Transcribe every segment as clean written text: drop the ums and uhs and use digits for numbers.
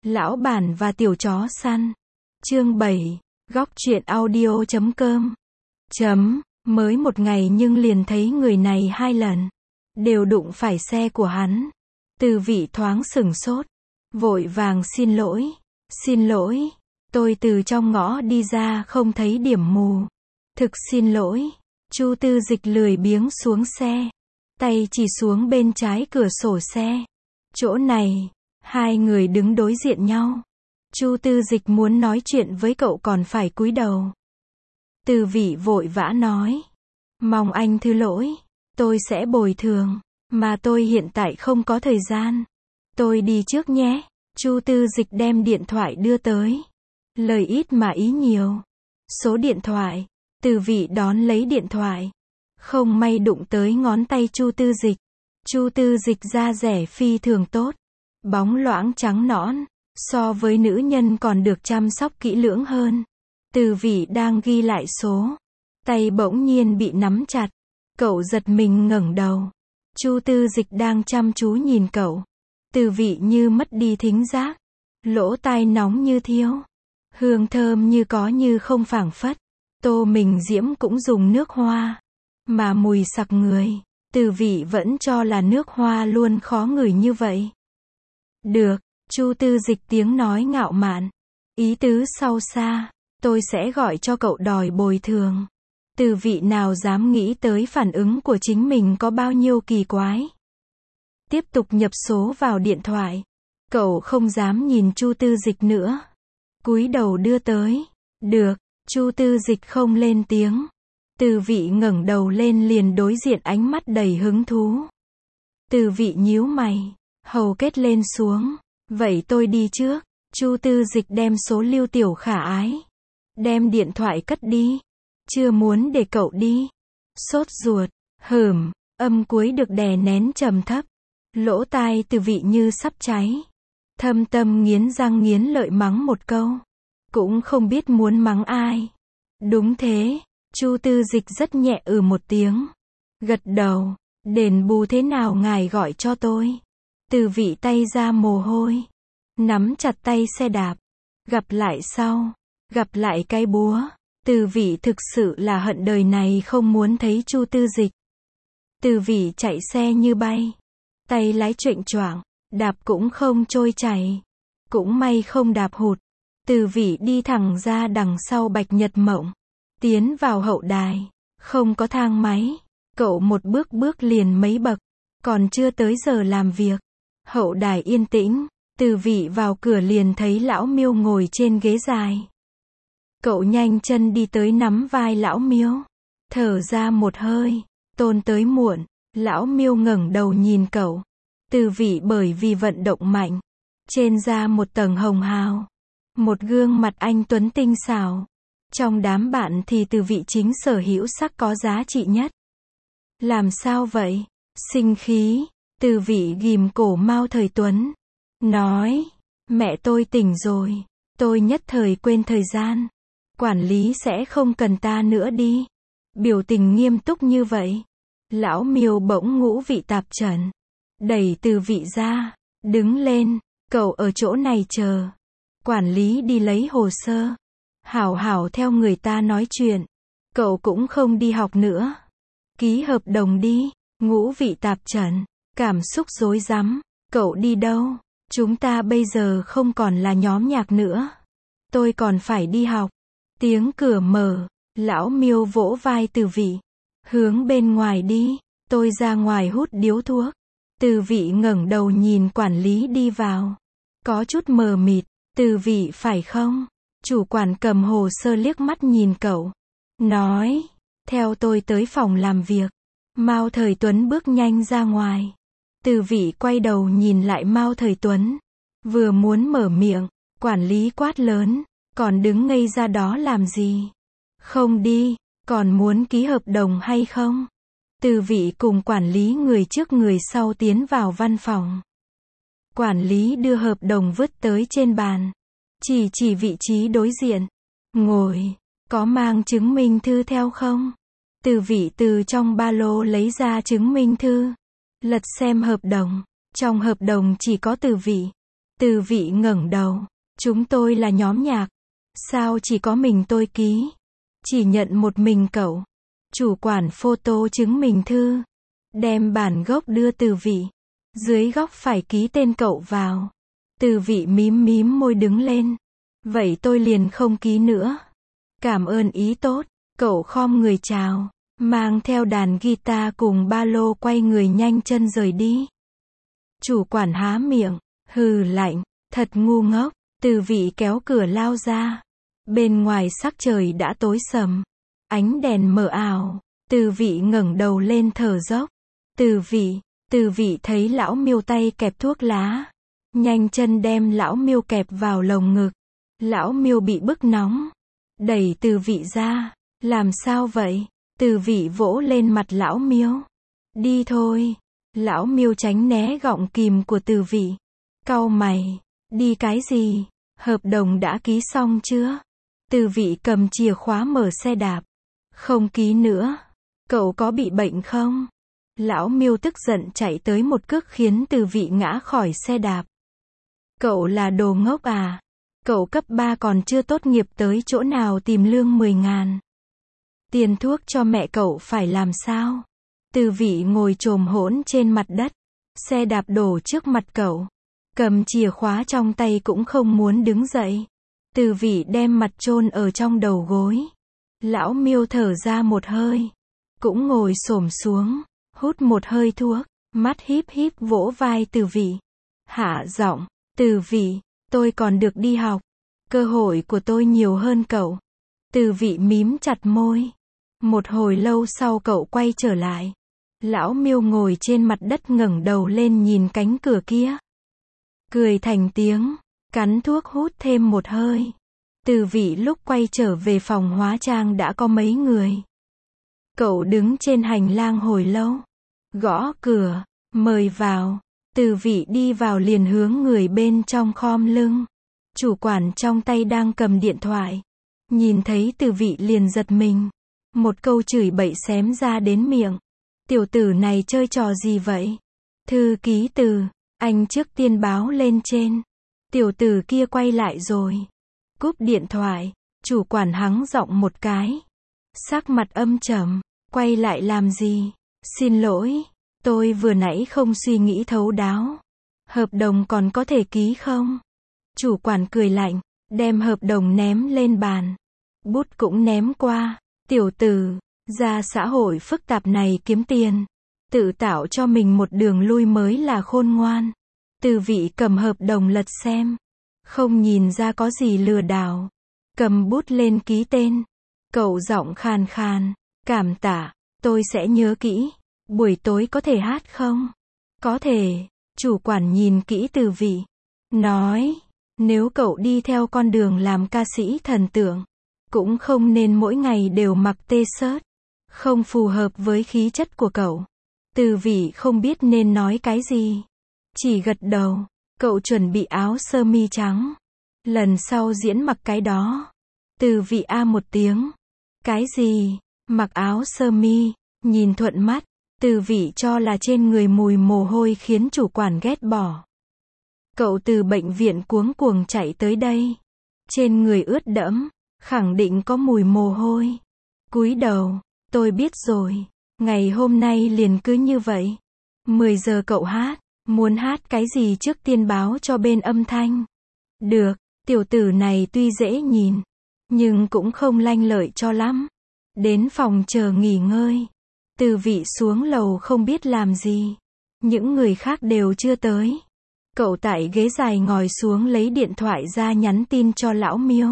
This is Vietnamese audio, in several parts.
Lão bản và tiểu chó săn. Chương 7. Góc truyện audio.com. Mới một ngày nhưng liền thấy người này 2 lần. Đều đụng phải xe của hắn. Từ vị thoáng sửng sốt. Vội vàng xin lỗi. Xin lỗi. Tôi từ trong ngõ đi ra không thấy điểm mù. Thực xin lỗi. Chu Tư Dịch lười biếng xuống xe. Tay chỉ xuống bên trái cửa sổ xe. Chỗ này. Hai người đứng đối diện nhau. Chu Tư Dịch muốn nói chuyện với cậu còn phải cúi đầu. Từ vị vội vã nói. Mong anh thứ lỗi. Tôi sẽ bồi thường. Mà tôi hiện tại không có thời gian. Tôi đi trước nhé. Chu Tư Dịch đem điện thoại đưa tới. Lời ít mà ý nhiều. Số điện thoại. Từ vị đón lấy điện thoại. Không may đụng tới ngón tay Chu Tư Dịch. Chu Tư Dịch da dẻ phi thường tốt. Bóng loãng trắng nõn. So với nữ nhân còn được chăm sóc kỹ lưỡng hơn. Từ vị đang ghi lại số. Tay bỗng nhiên bị nắm chặt. Cậu giật mình ngẩng đầu. Chu Tư Dịch đang chăm chú nhìn cậu. Từ vị như mất đi thính giác. Lỗ tai nóng như thiêu. Hương thơm như có như không phảng phất. Tô Mình Diễm cũng dùng nước hoa. Mà mùi sặc người. Từ vị vẫn cho là nước hoa luôn khó ngửi như vậy. Được. Chu Tư Dịch tiếng nói ngạo mạn. Ý tứ sâu xa. Tôi sẽ gọi cho cậu đòi bồi thường. Từ vị nào dám nghĩ tới phản ứng của chính mình có bao nhiêu kỳ quái. Tiếp tục nhập số vào điện thoại. Cậu không dám nhìn Chu Tư Dịch nữa. Cúi đầu đưa tới. Được. Chu Tư Dịch không lên tiếng. Từ vị ngẩng đầu lên liền đối diện ánh mắt đầy hứng thú. Từ vị nhíu mày. Hầu kết lên xuống. Vậy tôi đi trước. Chu Tư Dịch đem số lưu tiểu khả ái. Đem điện thoại cất đi. Chưa muốn để cậu đi. Sốt ruột. Âm cuối được đè nén trầm thấp. Lỗ tai Từ vị như sắp cháy. Thâm tâm nghiến răng nghiến lợi mắng một câu. Cũng không biết muốn mắng ai. Đúng thế. Chu Tư Dịch rất nhẹ một tiếng. Gật đầu. Đền bù thế nào ngài gọi cho tôi. Từ vị tay ra mồ hôi. Nắm chặt tay xe đạp. Gặp lại sau. Gặp lại cái búa. Từ vị thực sự là hận đời này không muốn thấy Chu Tư Dịch. Từ vị chạy xe như bay. Tay lái chệnh choạng. Đạp cũng không trôi chảy. Cũng may không đạp hụt. Từ vị đi thẳng ra đằng sau Bạch Nhật Mộng. Tiến vào hậu đài. Không có thang máy. Cậu một bước liền mấy bậc. Còn chưa tới giờ làm việc. Hậu đài yên tĩnh. Từ vị vào cửa liền thấy lão Miêu ngồi trên ghế dài. Cậu nhanh chân đi tới nắm vai lão Miêu. Thở ra một hơi. Tôn tới muộn. Lão Miêu ngẩng đầu nhìn cậu. Từ vị bởi vì vận động mạnh. Trên da một tầng hồng hào. Một gương mặt anh tuấn tinh xảo. Trong đám bạn thì Từ vị chính sở hữu sắc có giá trị nhất. Làm sao vậy? Sinh khí. Từ vị ghim cổ Mao Thời Tuấn. Nói. Mẹ tôi tỉnh rồi. Tôi nhất thời quên thời gian. Quản lý sẽ không cần ta nữa đi. Biểu tình nghiêm túc như vậy. Lão Miêu bỗng ngũ vị tạp trần. Đẩy Từ vị ra. Đứng lên. Cậu ở chỗ này chờ. Quản lý đi lấy hồ sơ. Hảo hảo theo người ta nói chuyện. Cậu cũng không đi học nữa. Ký hợp đồng đi. Ngũ vị tạp trần. Cảm xúc rối rắm. Cậu đi đâu? Chúng ta bây giờ không còn là nhóm nhạc nữa. Tôi còn phải đi học. Tiếng cửa mở. Lão Miêu vỗ vai Từ vị. Hướng bên ngoài đi. Tôi ra ngoài hút điếu thuốc. Từ vị ngẩng đầu nhìn quản lý đi vào. Có chút mờ mịt. Từ vị phải không? Chủ quản cầm hồ sơ liếc mắt nhìn cậu. Nói. Theo tôi tới phòng làm việc. Mao Thời Tuấn bước nhanh ra ngoài. Từ vị quay đầu nhìn lại Mao Thời Tuấn. Vừa muốn mở miệng. Quản lý quát lớn. Còn đứng ngây ra đó làm gì? Không đi. Còn muốn ký hợp đồng hay không? Từ vị cùng quản lý người trước người sau tiến vào văn phòng. Quản lý đưa hợp đồng vứt tới trên bàn. Chỉ vị trí đối diện. Ngồi. Có mang chứng minh thư theo không? Từ vị từ trong ba lô lấy ra chứng minh thư. Lật xem hợp đồng. Trong hợp đồng chỉ có Từ vị. Từ vị ngẩng đầu. Chúng tôi là nhóm nhạc. Sao chỉ có mình tôi ký? Chỉ nhận một mình cậu. Chủ quản photo chứng minh thư. Đem bản gốc đưa Từ vị. Dưới góc phải ký tên cậu vào. Từ vị mím mím môi đứng lên. Vậy tôi liền không ký nữa. Cảm ơn ý tốt. Cậu khom người chào. Mang theo đàn guitar cùng ba lô quay người nhanh chân rời đi. Chủ quản há miệng. Hừ lạnh. Thật ngu ngốc. Từ vị kéo cửa lao ra. Bên ngoài sắc trời đã tối sầm. Ánh đèn mờ ảo. Từ vị ngẩng đầu lên thở dốc. Từ vị thấy lão Miêu tay kẹp thuốc lá. Nhanh chân đem lão Miêu kẹp vào lồng ngực. Lão Miêu bị bức nóng. Đẩy Từ vị ra. Làm sao vậy? Từ vị vỗ lên mặt lão Miêu. Đi thôi. Lão Miêu tránh né gọng kìm của Từ vị. Cau mày. Đi cái gì? Hợp đồng đã ký xong chưa? Từ vị cầm chìa khóa mở xe đạp. Không ký nữa. Cậu có bị bệnh không? Lão Miêu tức giận chạy tới một cước khiến Từ vị ngã khỏi xe đạp. Cậu là đồ ngốc à? Cậu cấp 3 còn chưa tốt nghiệp tới chỗ nào tìm lương 10.000. Tiền thuốc cho mẹ cậu phải làm sao? Từ vị ngồi chồm hỗn trên mặt đất. Xe đạp đổ trước mặt cậu. Cầm chìa khóa trong tay cũng không muốn đứng dậy. Từ vị đem mặt chôn ở trong đầu gối. Lão Miêu thở ra một hơi. Cũng ngồi xổm xuống. Hút một hơi thuốc. Mắt híp híp vỗ vai Từ vị. Hạ giọng. Từ vị, tôi còn được đi học. Cơ hội của tôi nhiều hơn cậu. Từ vị mím chặt môi. Một hồi lâu sau cậu quay trở lại. Lão Miêu ngồi trên mặt đất ngẩng đầu lên nhìn cánh cửa kia. Cười thành tiếng. Cắn thuốc hút thêm một hơi. Từ vị lúc quay trở về phòng hóa trang đã có mấy người. Cậu đứng trên hành lang hồi lâu. Gõ cửa. Mời vào. Từ vị đi vào liền hướng người bên trong khom lưng. Chủ quản trong tay đang cầm điện thoại. Nhìn thấy Từ vị liền giật mình. Một câu chửi bậy xém ra đến miệng. Tiểu tử này chơi trò gì vậy? Thư ký Từ, anh trước tiên báo lên trên. Tiểu tử kia quay lại rồi. Cúp điện thoại, chủ quản hắng giọng một cái. Sắc mặt âm trầm, quay lại làm gì? Xin lỗi, tôi vừa nãy không suy nghĩ thấu đáo. Hợp đồng còn có thể ký không? Chủ quản cười lạnh, đem hợp đồng ném lên bàn. Bút cũng ném qua. Tiểu tử, ra xã hội phức tạp này kiếm tiền. Tự tạo cho mình một đường lui mới là khôn ngoan. Từ vị cầm hợp đồng lật xem. Không nhìn ra có gì lừa đảo. Cầm bút lên ký tên. Cậu giọng khàn khàn. Cảm tạ, tôi sẽ nhớ kỹ. Buổi tối có thể hát không? Có thể. Chủ quản nhìn kỹ Từ vị. Nói, nếu cậu đi theo con đường làm ca sĩ thần tượng, cũng không nên mỗi ngày đều mặc t-shirt. Không phù hợp với khí chất của cậu. Từ vị không biết nên nói cái gì. Chỉ gật đầu. Cậu chuẩn bị áo sơ mi trắng. Lần sau diễn mặc cái đó. Từ vị a một tiếng. Cái gì? Mặc áo sơ mi. Nhìn thuận mắt. Từ vị cho là trên người mùi mồ hôi khiến chủ quản ghét bỏ. Cậu từ bệnh viện cuống cuồng chạy tới đây. Trên người ướt đẫm. Khẳng định có mùi mồ hôi. Cúi đầu. Tôi biết rồi. Ngày hôm nay liền cứ như vậy. 10 giờ cậu hát. Muốn hát cái gì trước tiên báo cho bên âm thanh. Được. Tiểu tử này tuy dễ nhìn. Nhưng cũng không lanh lợi cho lắm. Đến phòng chờ nghỉ ngơi. Từ vị xuống lầu không biết làm gì. Những người khác đều chưa tới. Cậu tại ghế dài ngồi xuống lấy điện thoại ra nhắn tin cho lão Miêu.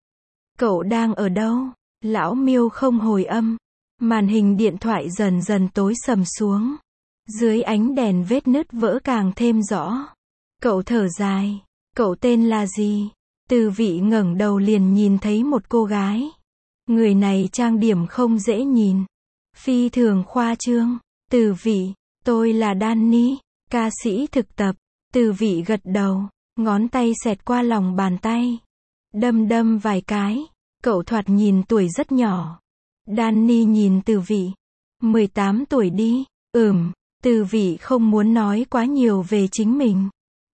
Cậu đang ở đâu? Lão Miêu không hồi âm. Màn hình điện thoại dần dần tối sầm xuống. Dưới ánh đèn vết nứt vỡ càng thêm rõ. Cậu thở dài. Cậu tên là gì? Từ vị ngẩng đầu liền nhìn thấy một cô gái. Người này trang điểm không dễ nhìn. Phi thường khoa trương. Từ vị, tôi là Danny, ca sĩ thực tập. Từ vị gật đầu, ngón tay xẹt qua lòng bàn tay. Đâm vài cái. Cậu thoạt nhìn tuổi rất nhỏ. Danny nhìn Từ vị. 18 tuổi đi. Từ vị không muốn nói quá nhiều về chính mình.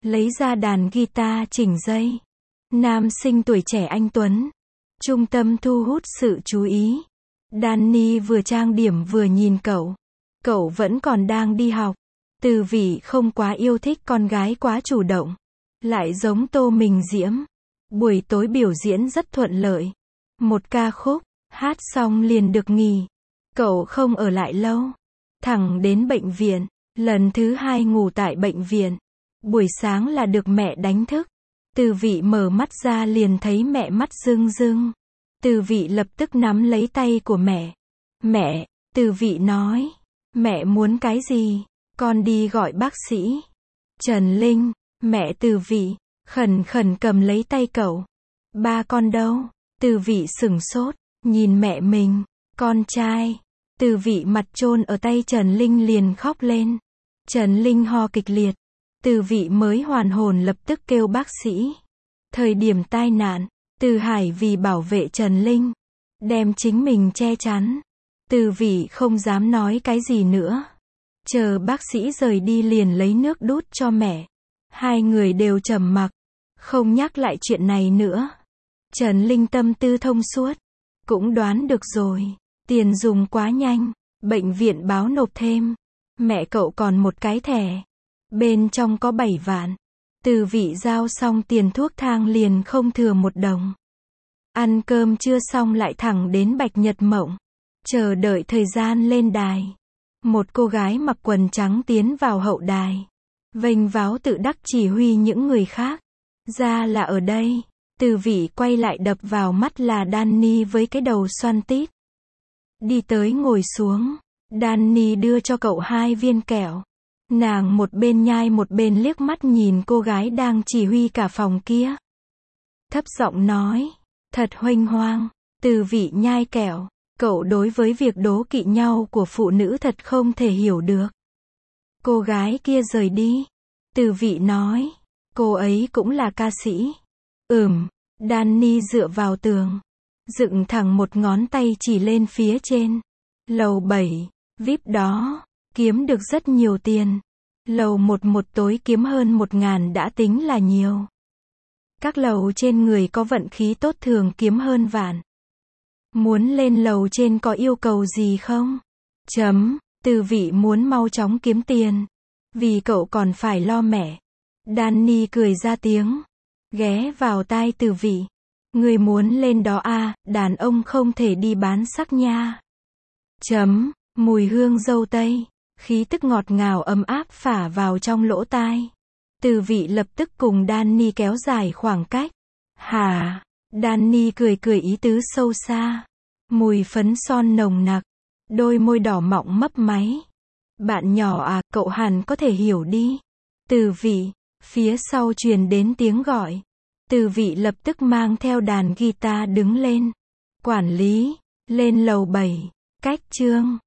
lấy ra đàn guitar chỉnh dây. Nam sinh tuổi trẻ anh tuấn, trung tâm thu hút sự chú ý. Danny vừa trang điểm vừa nhìn cậu. Cậu vẫn còn đang đi học. Từ Vĩ không quá yêu thích con gái quá chủ động, lại giống Tô Mình Diễm. Buổi tối biểu diễn rất thuận lợi. Một ca khúc, hát xong liền được nghỉ. Cậu không ở lại lâu, thẳng đến bệnh viện. Lần thứ 2 ngủ tại bệnh viện. Buổi sáng là được mẹ đánh thức. Từ Vĩ mở mắt ra liền thấy mẹ mắt rưng rưng. Từ Vĩ lập tức nắm lấy tay của mẹ. Mẹ, Từ Vĩ nói. Mẹ muốn cái gì? Con đi gọi bác sĩ. Trần Linh, mẹ Từ Vĩ, khẩn khẩn cầm lấy tay cậu. Ba con đâu? Từ Vĩ sửng sốt, nhìn mẹ mình. Con trai. Từ Vĩ mặt chôn ở tay Trần Linh liền khóc lên. Trần Linh ho kịch liệt. Từ Vĩ mới hoàn hồn lập tức kêu bác sĩ. Thời điểm tai nạn, Từ Hải vì bảo vệ Trần Linh, đem chính mình che chắn. Từ Vĩ không dám nói cái gì nữa. Chờ bác sĩ rời đi liền lấy nước đút cho mẹ. Hai người đều trầm mặc, không nhắc lại chuyện này nữa. Trần Linh tâm tư thông suốt, cũng đoán được rồi. Tiền dùng quá nhanh, bệnh viện báo nộp thêm. Mẹ cậu còn một cái thẻ, bên trong có 7 vạn. Từ Vĩ giao xong tiền thuốc thang liền không thừa 1 đồng. Ăn cơm trưa xong lại thẳng đến Bạch Nhật Mộng, chờ đợi thời gian lên đài. Một cô gái mặc quần trắng tiến vào hậu đài, vênh váo tự đắc chỉ huy những người khác. Ra là ở đây. Từ Vĩ quay lại đập vào mắt là Danny với cái đầu xoăn tít. Đi tới ngồi xuống. Danny đưa cho cậu 2 viên kẹo. Nàng một bên nhai một bên liếc mắt nhìn cô gái đang chỉ huy cả phòng kia. Thấp giọng nói, thật huênh hoang. Từ Vĩ nhai kẹo. Cậu đối với việc đố kỵ nhau của phụ nữ thật không thể hiểu được. Cô gái kia rời đi. Từ Vĩ nói, cô ấy cũng là ca sĩ. Danny dựa vào tường, dựng thẳng một ngón tay chỉ lên phía trên. Lầu 7, VIP đó, kiếm được rất nhiều tiền. Lầu 1 một tối kiếm hơn 1.000 đã tính là nhiều. Các lầu trên người có vận khí tốt thường kiếm hơn vạn. Muốn lên lầu trên có yêu cầu gì không? Từ Vĩ muốn mau chóng kiếm tiền, vì cậu còn phải lo mẹ. Danny cười ra tiếng, ghé vào tai Từ Vĩ. Người muốn lên đó à, đàn ông không thể đi bán sắc nha. Mùi hương dâu tây, khí tức ngọt ngào ấm áp phả vào trong lỗ tai. Từ Vĩ lập tức cùng Danny kéo dài khoảng cách. Hả? Danny cười cười ý tứ sâu xa. Mùi phấn son nồng nặc, đôi môi đỏ mọng mấp máy. Bạn nhỏ à, cậu hẳn có thể hiểu đi. Từ Vĩ, phía sau truyền đến tiếng gọi. Từ Vĩ lập tức mang theo đàn guitar đứng lên. Quản lý, lên lầu 7, cách Trương.